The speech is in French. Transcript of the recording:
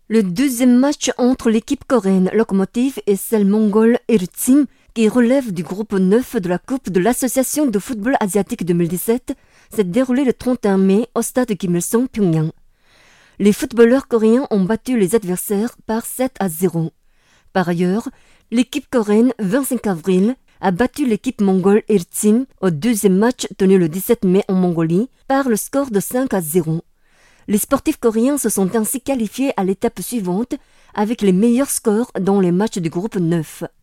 Le deuxième match entre l'équipe coréenne Lokomotiv et celle mongole Erutsim, qui relève du groupe 9 de la Coupe de l'Association de football asiatique 2017, s'est déroulé le 31 mai au stade Kim Il-sung, Pyongyang. Les footballeurs coréens ont battu les adversaires par 7-0. Par ailleurs, l'équipe coréenne 25 avril a battu l'équipe mongole Erutsim au deuxième match tenu le 17 mai en Mongolie par le score de 5-0. Les sportifs coréens se sont ainsi qualifiés à l'étape suivante avec les meilleurs scores dans les matchs du groupe 9.